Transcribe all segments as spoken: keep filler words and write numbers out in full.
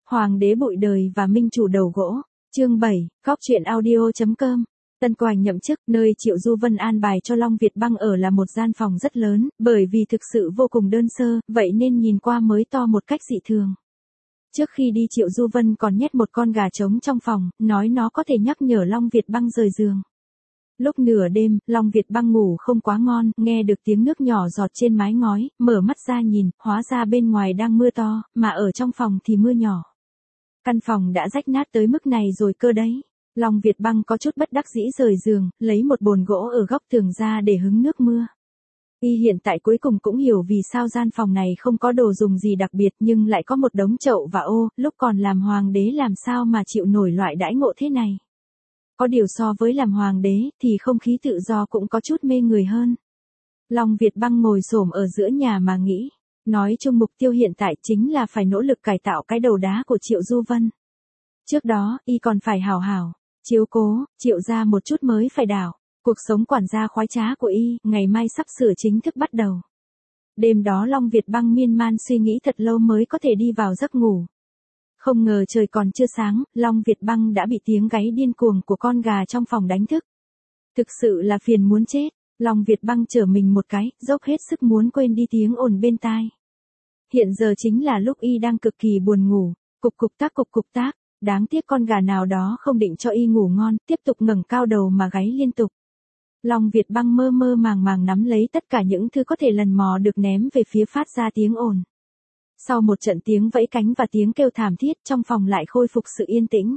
Hoàng đế bụi đời và minh chủ đầu gỗ. Chương bảy, Góc truyện audio chấm com. Tân Quỳnh nhậm chức, nơi Triệu Du Vân an bài cho Long Việt Băng ở là một gian phòng rất lớn, bởi vì thực sự vô cùng đơn sơ, vậy nên nhìn qua mới to một cách dị thường. Trước khi đi Triệu Du Vân còn nhét một con gà trống trong phòng, nói nó có thể nhắc nhở Long Việt Băng rời giường. Lúc nửa đêm, Long Việt Băng ngủ không quá ngon, nghe được tiếng nước nhỏ giọt trên mái ngói, mở mắt ra nhìn, hóa ra bên ngoài đang mưa to, mà ở trong phòng thì mưa nhỏ. Căn phòng đã rách nát tới mức này rồi cơ đấy. Long Việt Băng có chút bất đắc dĩ rời giường, lấy một bồn gỗ ở góc tường ra để hứng nước mưa. Y hiện tại cuối cùng cũng hiểu vì sao gian phòng này không có đồ dùng gì đặc biệt nhưng lại có một đống chậu và ô, lúc còn làm hoàng đế làm sao mà chịu nổi loại đãi ngộ thế này. Có điều so với làm hoàng đế thì không khí tự do cũng có chút mê người hơn. Long Việt Băng ngồi xổm ở giữa nhà mà nghĩ. Nói chung mục tiêu hiện tại chính là phải nỗ lực cải tạo cái đầu đá của Triệu Du Vân. Trước đó, y còn phải hào hào, chiếu cố, Triệu ra một chút mới phải đảo. Cuộc sống quản gia khoái trá của y, ngày mai sắp sửa chính thức bắt đầu. Đêm đó Long Việt Băng miên man suy nghĩ thật lâu mới có thể đi vào giấc ngủ. Không ngờ trời còn chưa sáng, Long Việt Băng đã bị tiếng gáy điên cuồng của con gà trong phòng đánh thức. Thực sự là phiền muốn chết, Long Việt Băng trở mình một cái, dốc hết sức muốn quên đi tiếng ồn bên tai. Hiện giờ chính là lúc y đang cực kỳ buồn ngủ, cục cục tác cục cục tác, đáng tiếc con gà nào đó không định cho y ngủ ngon, tiếp tục ngẩng cao đầu mà gáy liên tục. Long Việt Băng mơ mơ màng màng nắm lấy tất cả những thứ có thể lần mò được ném về phía phát ra tiếng ồn. Sau một trận tiếng vẫy cánh và tiếng kêu thảm thiết trong phòng lại khôi phục sự yên tĩnh.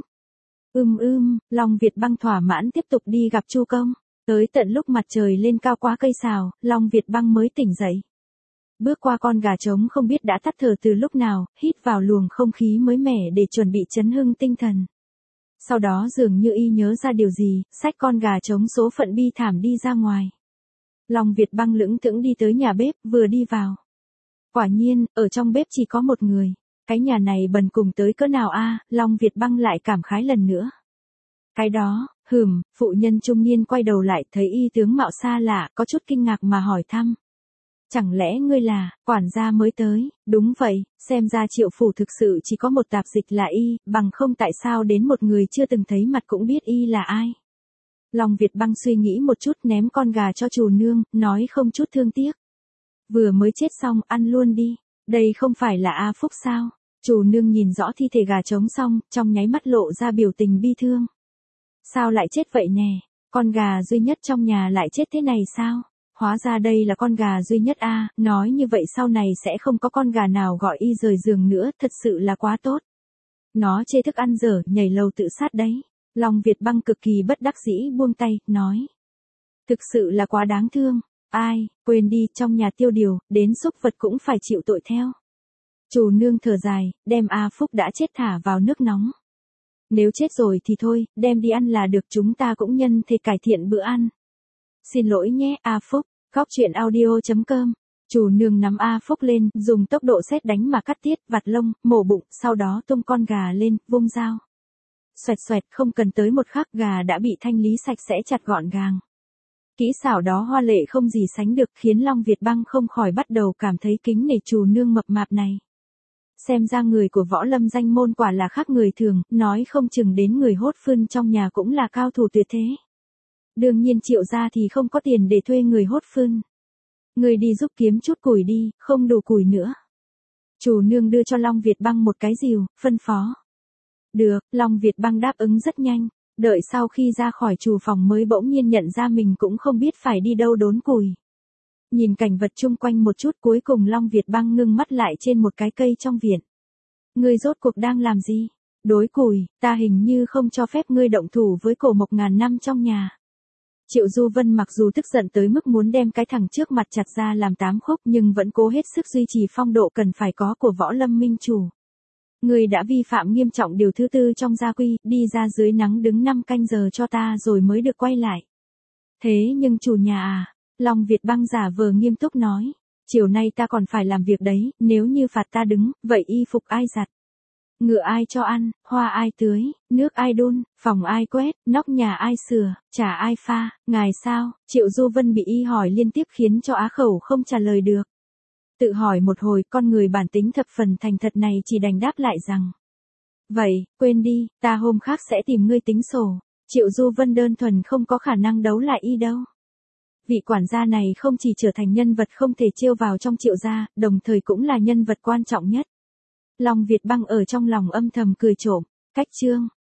Ưm ưm, Long Việt Băng thỏa mãn tiếp tục đi gặp Chu Công. Tới tận lúc mặt trời lên cao quá cây sào, Long Việt Băng mới tỉnh dậy. Bước qua con gà trống không biết đã tắt thở từ lúc nào, hít vào luồng không khí mới mẻ để chuẩn bị chấn hưng tinh thần. Sau đó dường như y nhớ ra điều gì, xách con gà trống số phận bi thảm đi ra ngoài. Long Việt Băng lững thững đi tới nhà bếp, vừa đi vào. Quả nhiên, ở trong bếp chỉ có một người. Cái nhà này bần cùng tới cỡ nào a? Long Việt Băng lại cảm khái lần nữa. Cái đó, hừm, phụ nhân trung niên quay đầu lại thấy y tướng mạo xa lạ, có chút kinh ngạc mà hỏi thăm. Chẳng lẽ ngươi là, quản gia mới tới? Đúng vậy, xem ra Triệu phủ thực sự chỉ có một tạp dịch là y, bằng không tại sao đến một người chưa từng thấy mặt cũng biết y là ai. Long Việt Băng suy nghĩ một chút ném con gà cho chủ nương, nói không chút thương tiếc. Vừa mới chết xong, ăn luôn đi, đây không phải là A Phúc sao? Chủ nương nhìn rõ thi thể gà trống xong, trong nháy mắt lộ ra biểu tình bi thương. Sao lại chết vậy nè, con gà duy nhất trong nhà lại chết thế này sao? Hóa ra đây là con gà duy nhất a, nói như vậy sau này sẽ không có con gà nào gọi y rời giường nữa, thật sự là quá tốt. Nó chê thức ăn dở, nhảy lầu tự sát đấy. Long Việt Băng cực kỳ bất đắc dĩ buông tay, nói. Thực sự là quá đáng thương. Ai, quên đi, trong nhà tiêu điều, đến súc vật cũng phải chịu tội theo. Chủ nương thở dài, đem A Phúc đã chết thả vào nước nóng. Nếu chết rồi thì thôi, đem đi ăn là được, chúng ta cũng nhân thể cải thiện bữa ăn. Xin lỗi nhé, A Phúc. Góc truyện audio chấm com. Chủ nương nắm A Phúc lên, dùng tốc độ sét đánh mà cắt tiết, vặt lông, mổ bụng, sau đó tung con gà lên, vung dao. Xoẹt xoẹt, không cần tới một khắc, gà đã bị thanh lý sạch sẽ chặt gọn gàng. Kỹ xảo đó hoa lệ không gì sánh được, khiến Long Việt Băng không khỏi bắt đầu cảm thấy kính nể chủ nương mập mạp này. Xem ra người của võ lâm danh môn quả là khác người thường, nói không chừng đến người hốt phươn trong nhà cũng là cao thủ tuyệt thế. Đương nhiên Triệu gia thì không có tiền để thuê người hốt phươn. Người đi giúp kiếm chút củi đi, không đủ củi nữa. Chủ nương đưa cho Long Việt Băng một cái rìu, phân phó. Được, Long Việt Băng đáp ứng rất nhanh, đợi sau khi ra khỏi chủ phòng mới bỗng nhiên nhận ra mình cũng không biết phải đi đâu đốn củi. Nhìn cảnh vật chung quanh một chút cuối cùng Long Việt Băng ngưng mắt lại trên một cái cây trong viện. Ngươi rốt cuộc đang làm gì? Đối củi, ta hình như không cho phép ngươi động thủ với cổ mộc ngàn năm trong nhà. Triệu Du Vân mặc dù tức giận tới mức muốn đem cái thằng trước mặt chặt ra làm tám khúc nhưng vẫn cố hết sức duy trì phong độ cần phải có của võ lâm minh chủ. Người đã vi phạm nghiêm trọng điều thứ tư trong gia quy, đi ra dưới nắng đứng năm canh giờ cho ta rồi mới được quay lại. Thế nhưng chủ nhà à, Long Việt Băng giả vờ nghiêm túc nói, chiều nay ta còn phải làm việc đấy, nếu như phạt ta đứng, vậy y phục ai giặt? Ngựa ai cho ăn, hoa ai tưới, nước ai đun, phòng ai quét, nóc nhà ai sửa, trà ai pha, ngài sao? Triệu Du Vân bị y hỏi liên tiếp khiến cho á khẩu không trả lời được. Tự hỏi một hồi, con người bản tính thập phần thành thật này chỉ đành đáp lại rằng. Vậy, quên đi, ta hôm khác sẽ tìm ngươi tính sổ. Triệu Du Vân đơn thuần không có khả năng đấu lại y đâu. Vị quản gia này không chỉ trở thành nhân vật không thể trêu vào trong Triệu gia, đồng thời cũng là nhân vật quan trọng nhất. Long Việt Băng ở trong lòng âm thầm cười trộm. Cách chương